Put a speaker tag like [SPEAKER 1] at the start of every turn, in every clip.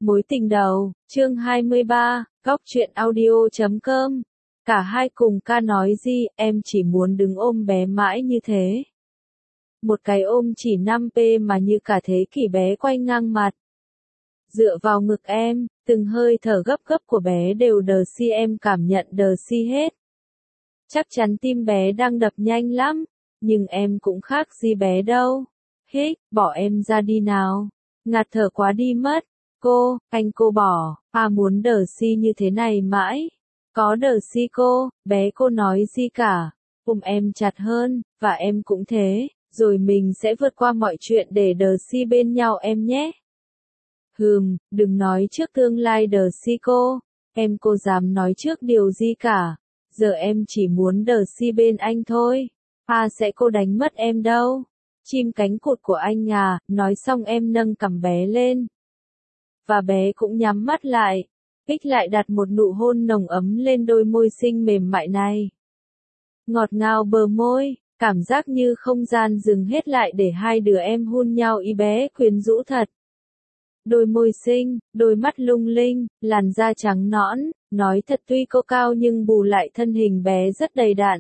[SPEAKER 1] Mối tình đầu, chương 23, góc truyện audio.com. Cả hai cùng ca nói gì, em chỉ muốn đứng ôm bé mãi như thế. Một cái ôm chỉ 5p mà như cả thế kỷ bé quay ngang mặt. Dựa vào ngực em, từng hơi thở gấp gấp của bé đều đờ si, em cảm nhận đờ si hết. Chắc chắn tim bé đang đập nhanh lắm, nhưng em cũng khác gì bé đâu. Hích, bỏ em ra đi nào. Ngạt thở quá đi mất. Cô bỏ, muốn đờ si như thế này mãi. Có đờ si bé cô nói gì cả. Ôm em chặt hơn, và em cũng thế, rồi mình sẽ vượt qua mọi chuyện để đờ si bên nhau em nhé. Đừng nói trước tương lai đờ si em cô dám nói trước điều gì cả. Giờ em chỉ muốn đờ si bên anh thôi. Sẽ cô đánh mất em đâu. Chim cánh cụt của anh à, nói xong em nâng cằm bé lên. Và bé cũng nhắm mắt lại. Ích lại đặt một nụ hôn nồng ấm lên đôi môi xinh mềm mại này. Ngọt ngào bờ môi, cảm giác như không gian dừng hết lại để hai đứa em hôn nhau ý bé quyến rũ thật. Đôi môi xinh, đôi mắt lung linh, làn da trắng nõn, nói thật tuy cô cao nhưng bù lại thân hình bé rất đầy đặn.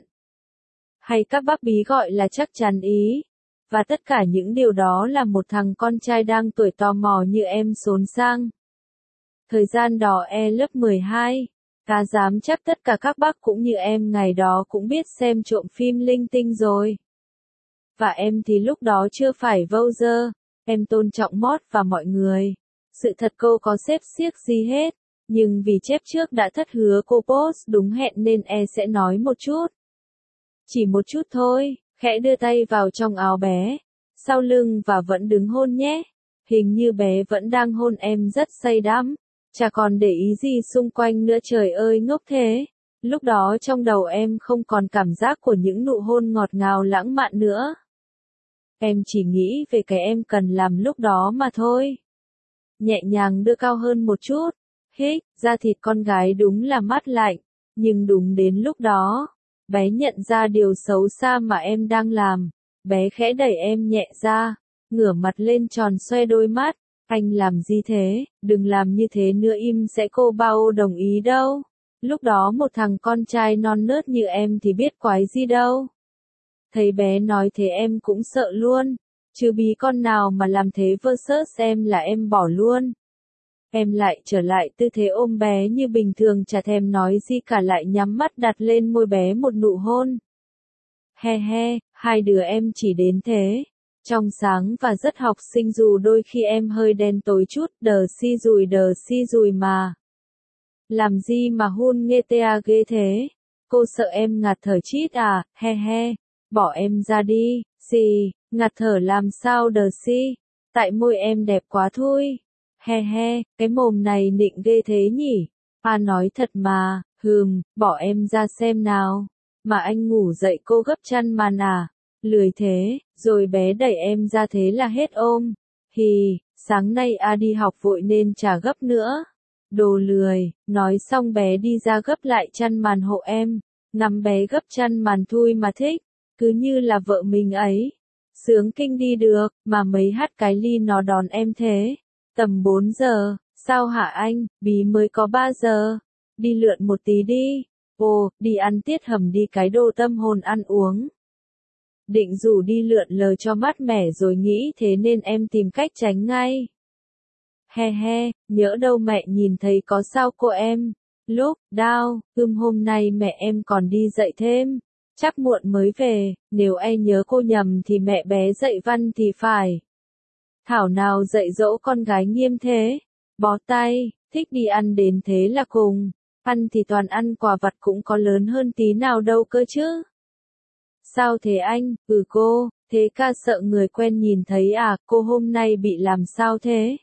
[SPEAKER 1] Hay các bác bí gọi là chắc chắn ý. Và tất cả những điều đó là một thằng con trai đang tuổi tò mò như em xốn sang. Thời gian đó lớp 12. Cá dám chắc tất cả các bác cũng như em ngày đó cũng biết xem trộm phim linh tinh rồi. Và em thì lúc đó chưa phải vâu dơ. Em tôn trọng Mót và mọi người. Sự thật cô có xếp xiếc gì hết. Nhưng vì chép trước đã thất hứa cô post đúng hẹn nên sẽ nói một chút. Chỉ một chút thôi. Khẽ đưa tay vào trong áo bé, sau lưng và vẫn đứng hôn nhé. Hình như bé vẫn đang hôn em rất say đắm. Chả còn để ý gì xung quanh nữa, trời ơi ngốc thế. Lúc đó trong đầu em không còn cảm giác của những nụ hôn ngọt ngào lãng mạn nữa. Em chỉ nghĩ về cái em cần làm lúc đó mà thôi. Nhẹ nhàng đưa cao hơn một chút. Hích, da thịt con gái đúng là mát lạnh. Nhưng đúng đến lúc đó, bé nhận ra điều xấu xa mà em đang làm. Bé khẽ đẩy em nhẹ ra, ngửa mặt lên tròn xoe đôi mắt. Anh làm gì thế, đừng làm như thế nữa, im sẽ cô bao đồng ý đâu. Lúc đó một thằng con trai non nớt như em thì biết quái gì đâu. Thấy bé nói thế em cũng sợ luôn. Chứ bí con nào mà làm thế versus em là em bỏ luôn. Em lại trở lại tư thế ôm bé như bình thường, chả thèm nói gì cả, lại nhắm mắt đặt lên môi bé một nụ hôn. He he, hai đứa em chỉ đến thế. Trong sáng và rất học sinh dù đôi khi em hơi đen tối chút, đờ si rùi mà. Làm gì mà hôn nghe tea ghê thế? Cô sợ em ngạt thở chít à, he he. Bỏ em ra đi, ngạt thở làm sao đờ si. Tại môi em đẹp quá thôi. He he, cái mồm này nịnh ghê thế nhỉ? Nói thật mà, bỏ em ra xem nào. Mà anh ngủ dậy cô gấp chăn màn à? Lười thế, rồi bé đẩy em ra thế là hết ôm. Sáng nay đi học vội nên chả gấp nữa. Đồ lười, nói xong bé đi ra gấp lại chăn màn hộ em. Ngắm bé gấp chăn màn thui mà thích, cứ như là vợ mình ấy. Sướng kinh đi được, mà mấy hát cái ly nó đón em thế. Tầm 4 giờ, sao hả anh, bí mới có 3 giờ. Đi lượn một tí đi. Đi ăn tiết hầm đi, cái đồ tâm hồn ăn uống. Định rủ đi lượn lờ cho mát mẻ rồi nghĩ thế nên em tìm cách tránh ngay. He he, nhỡ đâu mẹ nhìn thấy có sao cô em. Lúc, hôm nay mẹ em còn đi dạy thêm. Chắc muộn mới về, nếu em nhớ cô nhầm thì mẹ bé dạy văn thì phải. Thảo nào dạy dỗ con gái nghiêm thế. Bó tay, thích đi ăn đến thế là cùng. Ăn thì toàn ăn quà vặt, cũng có lớn hơn tí nào đâu cơ chứ. Sao thế anh? Cô, thế ca sợ người quen nhìn thấy à, cô hôm nay bị làm sao thế?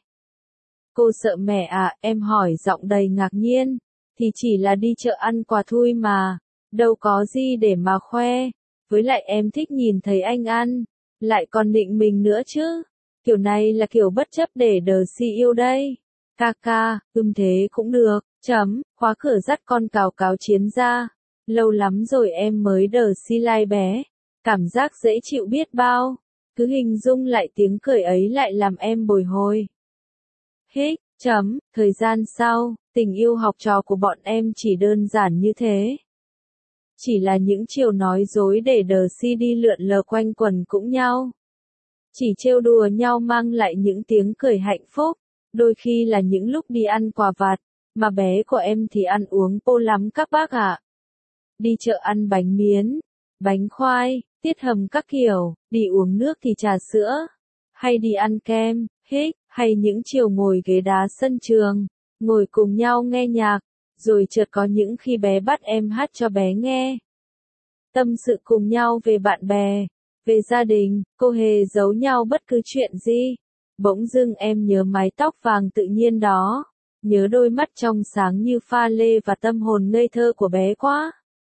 [SPEAKER 1] Cô sợ mẹ à, em hỏi giọng đầy ngạc nhiên. Thì chỉ là đi chợ ăn quà thôi mà, đâu có gì để mà khoe. Với lại em thích nhìn thấy anh ăn, lại còn định mình nữa chứ. Kiểu này là kiểu bất chấp để đờ si yêu đây. Ca, thế cũng được, khóa cửa dắt con cào cáo chiến ra. Lâu lắm rồi em mới đờ si lai bé. Cảm giác dễ chịu biết bao. Cứ hình dung lại tiếng cười ấy lại làm em bồi hồi. Hích, Thời gian sau, tình yêu học trò của bọn em chỉ đơn giản như thế. Chỉ là những chiều nói dối để đờ si đi lượn lờ quanh quần cũng nhau. Chỉ trêu đùa nhau mang lại những tiếng cười hạnh phúc, đôi khi là những lúc đi ăn quà vặt, mà bé của em thì ăn uống pô lắm các bác ạ. Đi chợ ăn bánh miến, bánh khoai, tiết hầm các kiểu, đi uống nước thì trà sữa, hay đi ăn kem, hay những chiều ngồi ghế đá sân trường, ngồi cùng nhau nghe nhạc, rồi chợt có những khi bé bắt em hát cho bé nghe. Tâm sự cùng nhau về bạn bè, về gia đình, cô hề giấu nhau bất cứ chuyện gì. Bỗng dưng em nhớ mái tóc vàng tự nhiên đó, nhớ đôi mắt trong sáng như pha lê và tâm hồn ngây thơ của bé quá.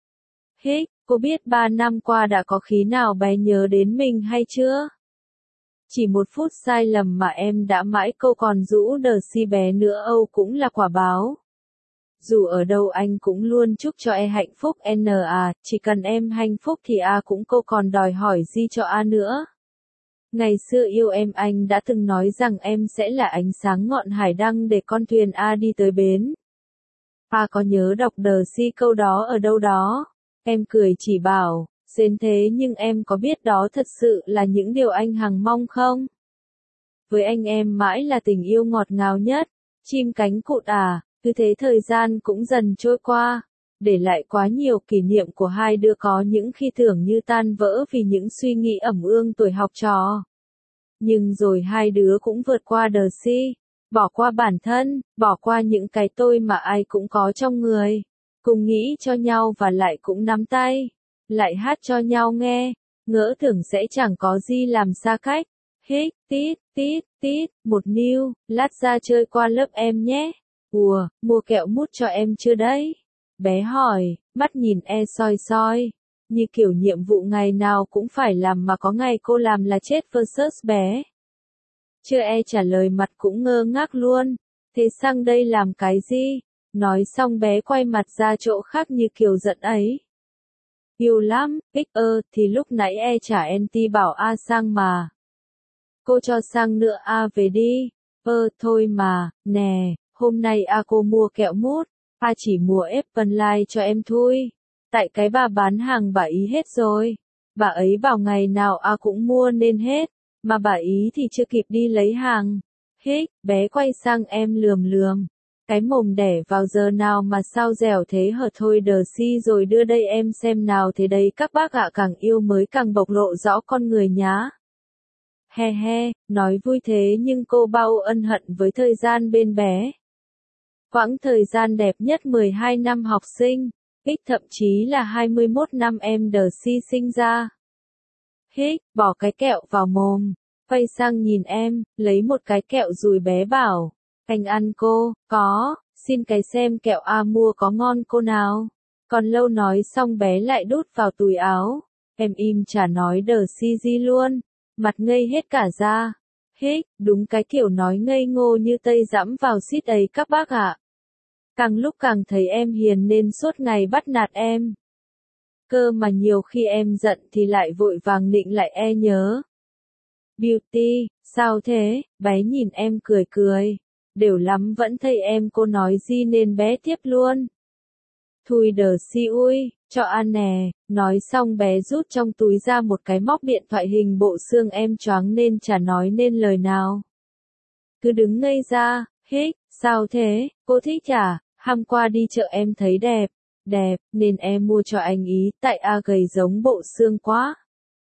[SPEAKER 1] Cô biết 3 năm qua đã có khi nào bé nhớ đến mình hay chưa? Chỉ một phút sai lầm mà em đã mãi câu còn rũ đờ si bé nữa Âu cũng là quả báo. Dù ở đâu anh cũng luôn chúc cho hạnh phúc chỉ cần em hạnh phúc thì cũng cô còn đòi hỏi gì cho nữa. Ngày xưa yêu em anh đã từng nói rằng em sẽ là ánh sáng ngọn hải đăng để con thuyền đi tới bến. Có nhớ đọc đờ si câu đó ở đâu đó? Em cười chỉ bảo, xến thế nhưng em có biết đó thật sự là những điều anh hằng mong không? Với anh em mãi là tình yêu ngọt ngào nhất, chim cánh cụt cứ thế thời gian cũng dần trôi qua, để lại quá nhiều kỷ niệm của hai đứa có những khi tưởng như tan vỡ vì những suy nghĩ ẩm ương tuổi học trò. Nhưng rồi hai đứa cũng vượt qua đờ si, bỏ qua bản thân, bỏ qua những cái tôi mà ai cũng có trong người, cùng nghĩ cho nhau và lại cũng nắm tay, lại hát cho nhau nghe, ngỡ tưởng sẽ chẳng có gì làm xa cách. Tít, tít, tít, một níu, lát ra chơi qua lớp em nhé. Mua kẹo mút cho em chưa đấy? Bé hỏi, mắt nhìn soi soi, như kiểu nhiệm vụ ngày nào cũng phải làm mà có ngày cô làm là chết versus bé. Chưa trả lời mặt cũng ngơ ngác luôn, thế sang đây làm cái gì? Nói xong bé quay mặt ra chỗ khác như kiểu giận ấy. Yêu lắm, thì lúc nãy chả anti bảo sang mà. Cô cho sang nữa về đi. Thôi mà, nè, hôm nay cô mua kẹo mút, chỉ mua Apple Light cho em thôi. Tại cái bà bán hàng bà ý hết rồi. Bà ấy bảo ngày nào cũng mua nên hết, mà bà ý thì chưa kịp đi lấy hàng. Bé quay sang em lườm lườm. Cái mồm đẻ vào giờ nào mà sao dẻo thế hở thôi đờ si rồi đưa đây em xem nào thế đấy các bác ạ càng yêu mới càng bộc lộ rõ con người nhá. Nói vui thế nhưng cô bao ân hận với thời gian bên bé. Quãng thời gian đẹp nhất 12 năm học sinh, thậm chí là 21 năm em đờ si sinh ra. Bỏ cái kẹo vào mồm, quay sang nhìn em, lấy một cái kẹo dùi bé bảo, anh ăn cô, có, xin cái xem kẹo mua có ngon cô nào. Còn lâu nói xong bé lại đút vào túi áo, em im chả nói đờ si gì luôn, mặt ngây hết cả ra. Đúng cái kiểu nói ngây ngô như tây dẫm vào xít ấy các bác ạ. Càng lúc càng thấy em hiền nên suốt ngày bắt nạt em. Cơ mà nhiều khi em giận thì lại vội vàng nịnh lại nhớ. Beauty, sao thế? Bé nhìn em cười cười. Đều lắm vẫn thấy em cô nói gì nên bé tiếp luôn. Thui đờ si ui, cho ăn nè. Nói xong bé rút trong túi ra một cái móc điện thoại hình bộ xương em choáng nên chả nói nên lời nào. Cứ đứng ngây ra, sao thế, cô thích hôm qua đi chợ em thấy đẹp, nên em mua cho anh ý, tại gầy giống bộ xương quá.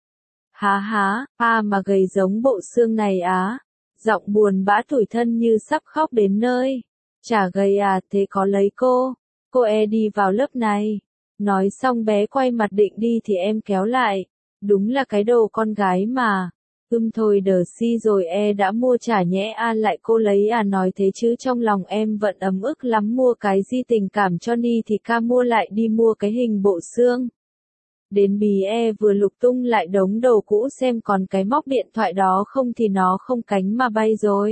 [SPEAKER 1] Mà gầy giống bộ xương này giọng buồn bã tủi thân như sắp khóc đến nơi. Chả gầy thế có lấy cô đi vào lớp này. Nói xong bé quay mặt định đi thì em kéo lại. Đúng là cái đồ con gái mà. Thôi đờ si rồi đã mua trả nhẽ lại cô lấy nói thế chứ trong lòng em vẫn ấm ức lắm mua cái gì tình cảm cho ni thì ca mua lại đi mua cái hình bộ xương. Đến bì vừa lục tung lại đống đồ cũ xem còn cái móc điện thoại đó không thì nó không cánh mà bay rồi.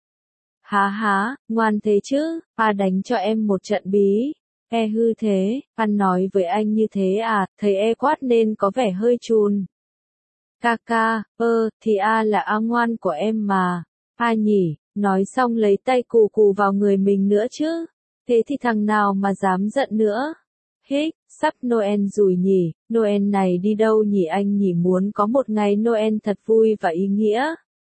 [SPEAKER 1] Ngoan thế chứ, đánh cho em một trận bí. Hư thế, nói với anh như thế thấy quát nên có vẻ hơi chùn. Ca, thì là ngoan của em mà. Nhỉ, Nói xong lấy tay cù cù vào người mình nữa chứ. Thế thì thằng nào mà dám giận nữa. Hích, sắp Noel rồi nhỉ, Noel này đi đâu nhỉ anh nhỉ, muốn có một ngày Noel thật vui và ý nghĩa.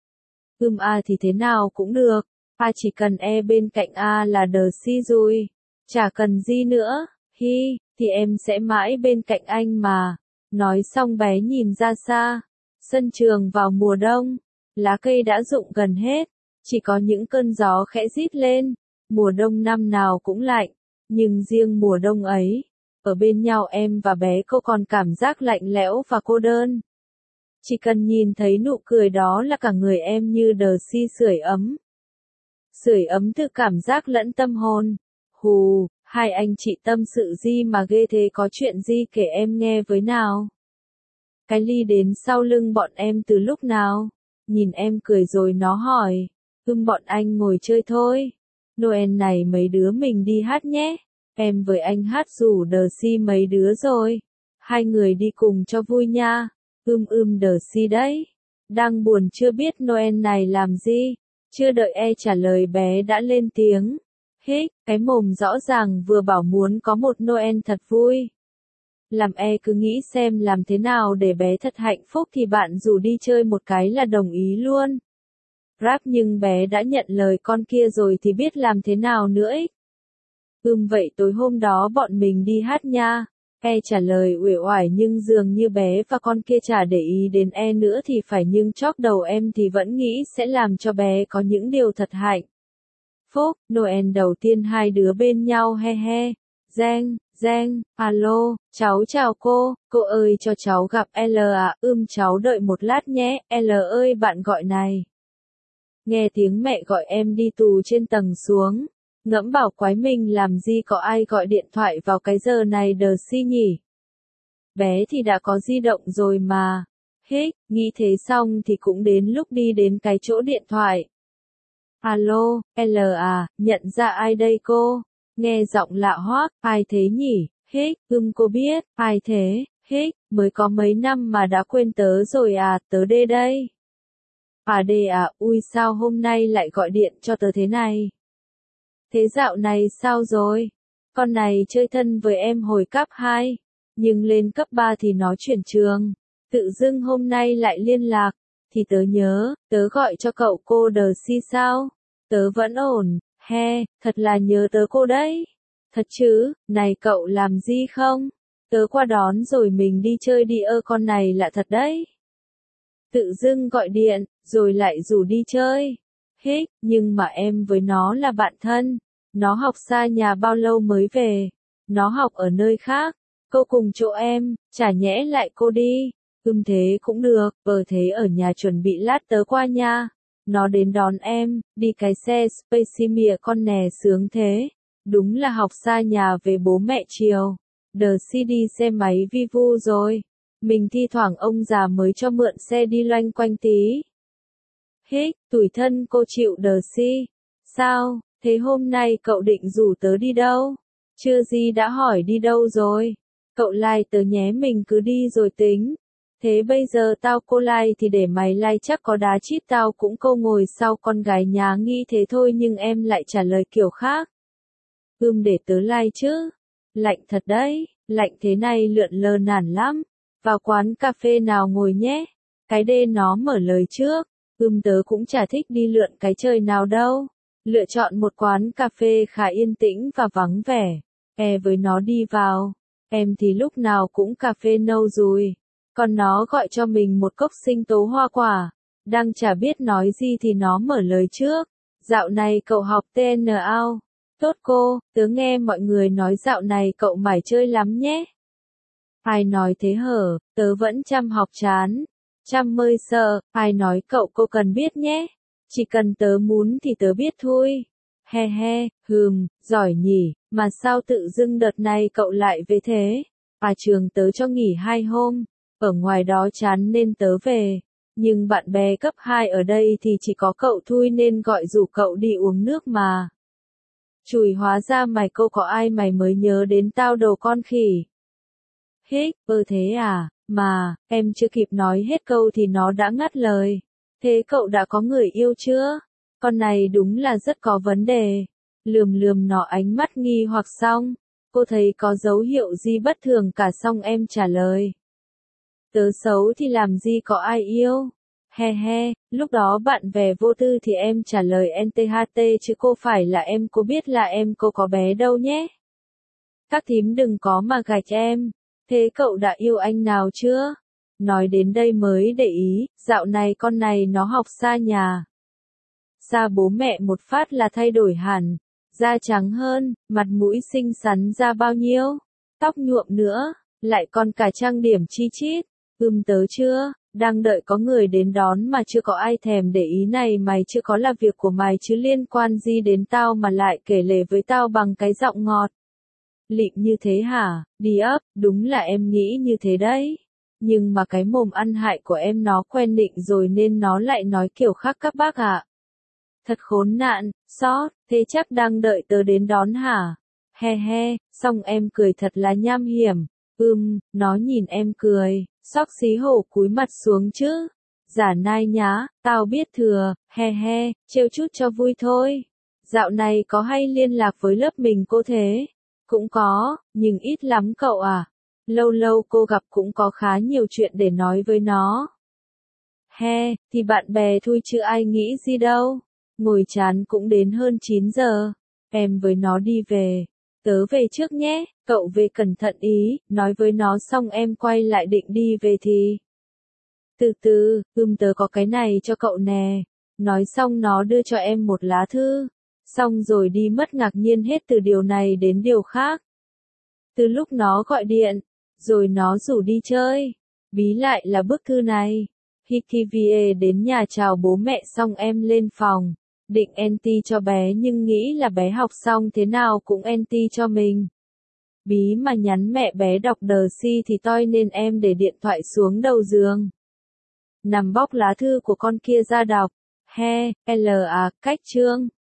[SPEAKER 1] Thì thế nào cũng được, chỉ cần bên cạnh là đờ si rồi, chả cần gì nữa, thì em sẽ mãi bên cạnh anh mà. Nói xong bé nhìn ra xa, sân trường vào mùa đông, lá cây đã rụng gần hết, chỉ có những cơn gió khẽ rít lên, mùa đông năm nào cũng lạnh, nhưng riêng mùa đông ấy, ở bên nhau em và bé cô còn cảm giác lạnh lẽo và cô đơn. Chỉ cần nhìn thấy nụ cười đó là cả người em như đờ si sưởi ấm. Sưởi ấm từ cảm giác lẫn tâm hồn. Hù, hai anh chị tâm sự gì mà ghê thế, có chuyện gì kể em nghe với nào. Cái ly đến sau lưng bọn em từ lúc nào? Nhìn em cười rồi nó hỏi. Bọn anh ngồi chơi thôi. Noel này mấy đứa mình đi hát nhé. Em với anh hát rủ đờ si mấy đứa rồi. Hai người đi cùng cho vui nha. Đờ si đấy. Đang buồn chưa biết Noel này làm gì. Chưa đợi trả lời bé đã lên tiếng. Hích, cái mồm rõ ràng vừa bảo muốn có một Noel thật vui. Làm cứ nghĩ xem làm thế nào để bé thật hạnh phúc thì bạn rủ đi chơi một cái là đồng ý luôn. Rap nhưng bé đã nhận lời con kia rồi thì biết làm thế nào nữa ấy. Vậy tối hôm đó bọn mình đi hát nha. Trả lời uể oải nhưng dường như bé và con kia chả để ý đến nữa thì phải, nhưng chóp đầu em thì vẫn nghĩ sẽ làm cho bé có những điều thật hạnh phúc. Noel đầu tiên hai đứa bên nhau he he. Giang, alo, cháu chào cô ơi cho cháu gặp L à, cháu đợi một lát nhé, L ơi bạn gọi này. Nghe tiếng mẹ gọi em đi tù trên tầng xuống, ngẫm bảo quái mình làm gì có ai gọi điện thoại vào cái giờ này đờ si nhỉ. Bé thì đã có di động rồi mà. Hích, nghĩ thế xong thì cũng đến lúc đi đến cái chỗ điện thoại. Alo, L à, nhận ra ai đây cô? Nghe giọng lạ hoắc, ai thế nhỉ? Hích, cô biết, ai thế? Hích, mới có mấy năm mà đã quên tớ rồi à, tớ đê đây. Đê à, ui sao hôm nay lại gọi điện cho tớ thế này? Thế dạo này sao rồi? Con này chơi thân với em hồi cấp 2, nhưng lên cấp 3 thì nó chuyển trường. Tự dưng hôm nay lại liên lạc, thì tớ nhớ, tớ gọi cho cậu cô đờ si sao? Tớ vẫn ổn, thật là nhớ tớ cô đấy. Thật chứ, này cậu làm gì không? Tớ qua đón rồi mình đi chơi đi, con này lạ thật đấy. Tự dưng gọi điện, rồi lại rủ đi chơi. Hích, nhưng mà em với nó là bạn thân. Nó học xa nhà bao lâu mới về? Nó học ở nơi khác. Cô cùng chỗ em, chả nhẽ lại cô đi. Thế cũng được, thế ở nhà chuẩn bị lát tớ qua nha. Nó đến đón em, đi cái xe Spacemia con nè sướng thế. Đúng là học xa nhà về bố mẹ chiều. Đờ si đi xe máy vi vu rồi. Mình thi thoảng ông già mới cho mượn xe đi loanh quanh tí. Hích, tủi thân cô chịu đờ si. Sao, thế hôm nay cậu định rủ tớ đi đâu? Chưa gì đã hỏi đi đâu rồi? Cậu like tớ nhé, mình cứ đi rồi tính. Thế bây giờ tao cô like thì để mày like, chắc có đá chít tao cũng câu ngồi sau con gái nhá, nghĩ thế thôi nhưng em lại trả lời kiểu khác. Để tớ like chứ. Lạnh thật đấy, lạnh thế này lượn lờ nản lắm. Vào quán cà phê nào ngồi nhé. Cái đê nó mở lời trước. Tớ cũng chả thích đi lượn cái trời nào đâu. Lựa chọn một quán cà phê khá yên tĩnh và vắng vẻ. Với nó đi vào. Em thì lúc nào cũng cà phê nâu rồi. Còn nó gọi cho mình một cốc sinh tố hoa quả. Đang chả biết nói gì thì nó mở lời trước. Dạo này cậu học TNO. Tốt cô, tớ nghe mọi người nói dạo này cậu mải chơi lắm nhé. Ai nói thế hở, tớ vẫn chăm học chán. Chăm mơi sợ, ai nói cậu cô cần biết nhé. Chỉ cần tớ muốn thì tớ biết thôi. Giỏi nhỉ, mà sao tự dưng đợt này cậu lại về thế? Trường tớ cho nghỉ 2 hôm, ở ngoài đó chán nên tớ về. Nhưng bạn bè cấp 2 ở đây thì chỉ có cậu thôi nên gọi rủ cậu đi uống nước mà. Chùi, hóa ra mày cô có ai mày mới nhớ đến tao đồ con khỉ. Hích, thế à, mà, em chưa kịp nói hết câu thì nó đã ngắt lời. Thế cậu đã có người yêu chưa? Con này đúng là rất có vấn đề. Lườm lườm nó ánh mắt nghi hoặc xong. Cô thấy có dấu hiệu gì bất thường cả xong em trả lời. Tớ xấu thì làm gì có ai yêu. He he, lúc đó bạn bè vô tư thì em trả lời NTHT chứ cô phải là em cô biết là em cô có bé đâu nhé. Các thím đừng có mà gạch em. Thế cậu đã yêu anh nào chưa? Nói đến đây mới để ý, dạo này con này nó học xa nhà. Xa bố mẹ một phát là thay đổi hẳn. Da trắng hơn, mặt mũi xinh xắn ra bao nhiêu. Tóc nhuộm nữa, lại còn cả trang điểm chi chít. Tớ chưa, đang đợi có người đến đón mà chưa có ai thèm để ý này mày chưa có là việc của mày chứ liên quan gì đến tao mà lại kể lể với tao bằng cái giọng ngọt. Lịm như thế hả, đi ấp, đúng là em nghĩ như thế đấy. Nhưng mà cái mồm ăn hại của em nó quen định rồi nên nó lại nói kiểu khác các bác ạ. Thật khốn nạn, xót, thế chắc đang đợi tớ đến đón hả? He he, xong em cười thật là nham hiểm. Nó nhìn em cười, xóc xí hổ cúi mặt xuống chứ. Giả nai nhá, tao biết thừa, he he, trêu chút cho vui thôi. Dạo này có hay liên lạc với lớp mình cô thế? Cũng có, nhưng ít lắm cậu à. Lâu lâu cô gặp cũng có khá nhiều chuyện để nói với nó. He, thì bạn bè thôi chứ ai nghĩ gì đâu. Ngồi chán cũng đến hơn 9 giờ. Em với nó đi về. Tớ về trước nhé, cậu về cẩn thận ý, nói với nó xong em quay lại định đi về thì. Từ từ, tớ có cái này cho cậu nè. Nói xong nó đưa cho em một lá thư. Xong rồi đi mất ngạc nhiên hết từ điều này đến điều khác. Từ lúc nó gọi điện, rồi nó rủ đi chơi. Bí lại là bức thư này. Hikivie đến nhà chào bố mẹ xong em lên phòng. Định NT cho bé nhưng nghĩ là bé học xong thế nào cũng NT cho mình. Bí mà nhắn mẹ bé đọc đờ si thì toi nên em để điện thoại xuống đầu giường. Nằm bóc lá thư của con kia ra đọc. He, cách chương.